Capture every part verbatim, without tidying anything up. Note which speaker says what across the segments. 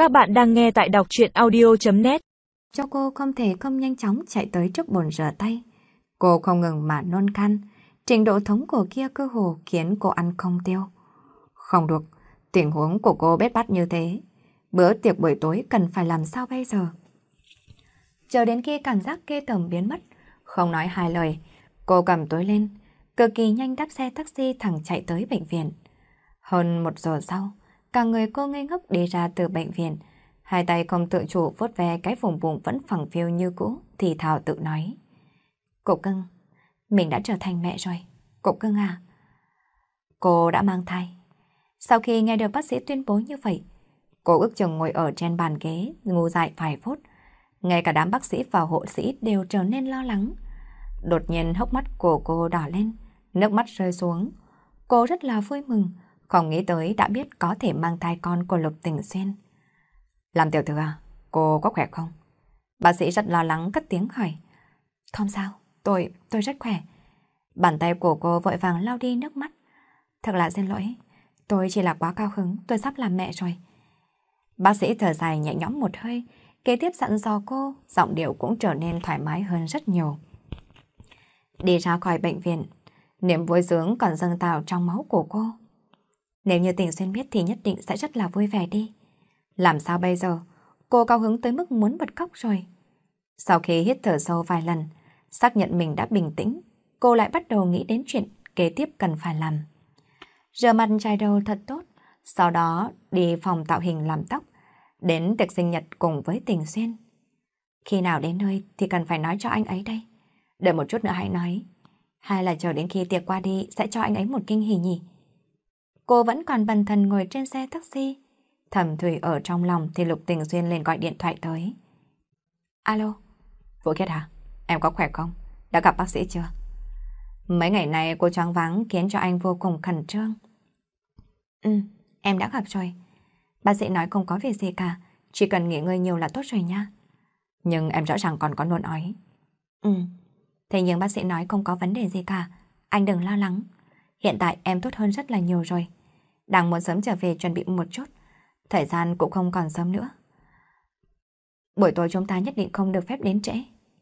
Speaker 1: Các bạn đang nghe tại đọc truyện audio chấm net.
Speaker 2: Cho cô không thể không nhanh chóng chạy tới trước bồn rửa tay. Cô không ngừng mà nôn khan. Trình độ thống cổ kia cơ hồ khiến cô ăn không tiêu. Không được, tình huống của cô bết bát như thế. Bữa tiệc buổi tối cần phải làm sao bây giờ? Chờ đến khi cảm giác ghê tởm biến mất, không nói hai lời, cô cầm túi lên, cực kỳ nhanh đáp xe taxi thẳng chạy tới bệnh viện. Hơn một giờ sau, cả người cô ngây ngốc đi ra từ bệnh viện, hai tay không tự chủ vuốt ve cái vùng bụng vẫn phẳng phiu như cũ, thì thào tự nói. Cô cưng, mình đã trở thành mẹ rồi. Cô cưng à? Cô đã mang thai. Sau khi nghe được bác sĩ tuyên bố như vậy, cô ước chừng ngồi ở trên bàn ghế, ngu dại vài phút. Ngay cả đám bác sĩ và hộ sĩ đều trở nên lo lắng. Đột nhiên hốc mắt của cô đỏ lên, nước mắt rơi xuống. Cô rất là vui mừng, không nghĩ tới đã biết có thể mang thai con của Lục Tình Xuyên. Làm tiểu thư à, cô có khỏe không? Bác sĩ rất lo lắng cất tiếng hỏi. Không sao, tôi, tôi rất khỏe. Bàn tay của cô vội vàng lau đi nước mắt. Thật là xin lỗi, tôi chỉ là quá cao hứng, tôi sắp làm mẹ rồi. Bác sĩ thở dài nhẹ nhõm một hơi, kế tiếp dặn dò cô, giọng điệu cũng trở nên thoải mái hơn rất nhiều. Đi ra khỏi bệnh viện, niềm vui sướng còn dâng trào trong máu của cô. Nếu như Tình Xuyên biết thì nhất định sẽ rất là vui vẻ đi. Làm sao bây giờ? Cô cao hứng tới mức muốn bật khóc rồi. Sau khi hít thở sâu vài lần, xác nhận mình đã bình tĩnh, cô lại bắt đầu nghĩ đến chuyện kế tiếp cần phải làm. Rửa mặt chải đầu thật tốt, sau đó đi phòng tạo hình làm tóc, đến tiệc sinh nhật cùng với Tình Xuyên. Khi nào đến nơi thì cần phải nói cho anh ấy đây. Đợi một chút nữa hãy nói. Hay là chờ đến khi tiệc qua đi sẽ cho anh ấy một kinh hỉ nhỉ? Cô vẫn còn bần thần ngồi trên xe taxi. Thầm Thủy ở trong lòng thì Lục Tình Xuyên lên gọi điện thoại tới. Alo, Vũ Khiết hả? Em có khỏe không? Đã gặp bác sĩ chưa? Mấy ngày nay cô choáng váng khiến cho anh vô cùng khẩn trương. Ừ, em đã gặp rồi. Bác sĩ nói không có việc gì cả, chỉ cần nghỉ ngơi nhiều là tốt rồi nha. Nhưng em rõ ràng còn có nôn ói. Ừ, thế nhưng bác sĩ nói không có vấn đề gì cả, anh đừng lo lắng. Hiện tại em tốt hơn rất là nhiều rồi. Đang muốn sớm trở về chuẩn bị một chút, thời gian cũng không còn sớm nữa. Buổi tối chúng ta nhất định không được phép đến trễ.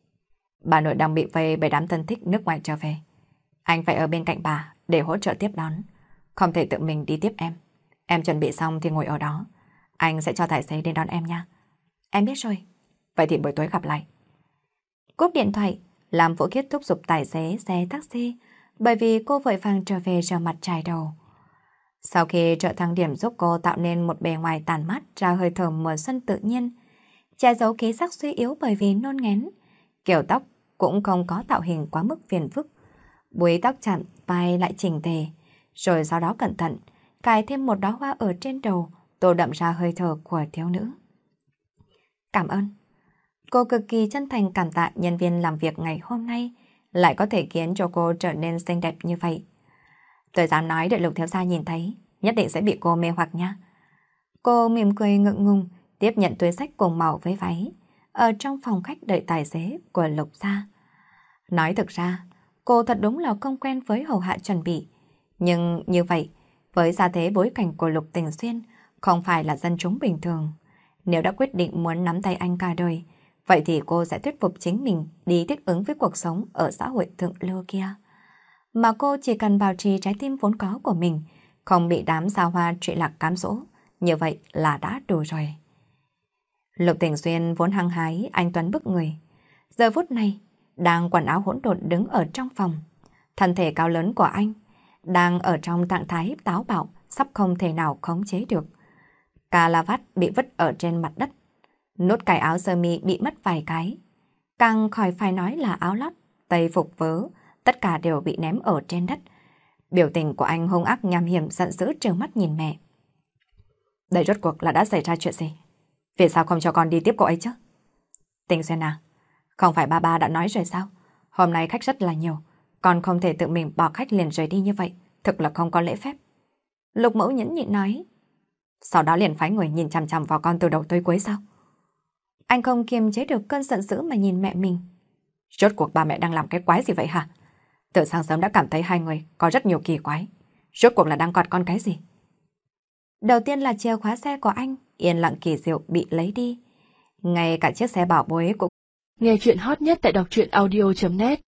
Speaker 2: Bà nội đang bị vây bởi đám thân thích nước ngoài trở về. Anh phải ở bên cạnh bà để hỗ trợ tiếp đón, không thể tự mình đi tiếp em. Em chuẩn bị xong thì ngồi ở đó, anh sẽ cho tài xế đến đón em nha. Em biết rồi. Vậy thì buổi tối gặp lại. Cúp điện thoại, làm Vũ Khiết thúc giục tài xế xe taxi, bởi vì cô vội vàng trở về rửa mặt chải đầu. Sau khi trợ thang điểm giúp cô tạo nên một bề ngoài tàn mát ra hơi thở mùa xuân tự nhiên, che giấu khí sắc suy yếu bởi vì nôn ngén, kiểu tóc cũng không có tạo hình quá mức phiền phức, búi tóc chặn vai lại chỉnh tề, rồi sau đó cẩn thận cài thêm một đóa hoa ở trên đầu, tô đậm ra hơi thở của thiếu nữ. Cảm ơn. Cô cực kỳ chân thành cảm tạ nhân viên làm việc ngày hôm nay lại có thể khiến cho cô trở nên xinh đẹp như vậy. Tôi dám nói đợi Lục thiếu gia nhìn thấy, nhất định sẽ bị cô mê hoặc nha. Cô mỉm cười ngượng ngùng, tiếp nhận túi xách cùng màu với váy, ở trong phòng khách đợi tài xế của Lục gia. Nói thực ra, cô thật đúng là không quen với hầu hạ chuẩn bị. Nhưng như vậy, với gia thế bối cảnh của Lục Tình Xuyên, không phải là dân chúng bình thường. Nếu đã quyết định muốn nắm tay anh cả đời, vậy thì cô sẽ thuyết phục chính mình đi thích ứng với cuộc sống ở xã hội thượng lưu kia. Mà cô chỉ cần bảo trì trái tim vốn có của mình, không bị đám xa hoa trụy lạc cám dỗ, như vậy là đã đủ rồi. Lục Tình Xuyên vốn hăng hái, anh tuấn bức người. Giờ phút này, đang quần áo hỗn độn đứng ở trong phòng. Thân thể cao lớn của anh đang ở trong trạng thái táo bạo, sắp không thể nào khống chế được. Cà la vát bị vứt ở trên mặt đất. Nút cài áo sơ mi bị mất vài cái. Càng khỏi phải nói là áo lót, tây phục vớ, tất cả đều bị ném ở trên đất. Biểu tình của anh hung ác nham hiểm giận dữ trừng mắt nhìn mẹ. Đây rốt cuộc là đã xảy ra chuyện gì? Vì sao không cho con đi tiếp cô ấy chứ? Tình Xuyên à, không phải ba ba đã nói rồi sao? Hôm nay khách rất là nhiều, con không thể tự mình bỏ khách liền rời đi như vậy, thực là không có lễ phép. Lục Mẫu nhẫn nhịn nói. Sau đó liền phái người nhìn chằm chằm vào con từ đầu tới cuối sao? Anh không kiềm chế được cơn giận dữ mà nhìn mẹ mình. Rốt cuộc ba mẹ đang làm cái quái gì vậy hả? Từ sáng sớm đã cảm thấy hai người có rất nhiều kỳ quái. Rốt cuộc là đang gọt con cái gì? Đầu tiên là chìa khóa xe của anh, yên lặng kỳ diệu bị lấy đi. Ngay cả chiếc xe bảo bối cũng...
Speaker 1: Nghe chuyện hot nhất tại đọc truyện audio chấm net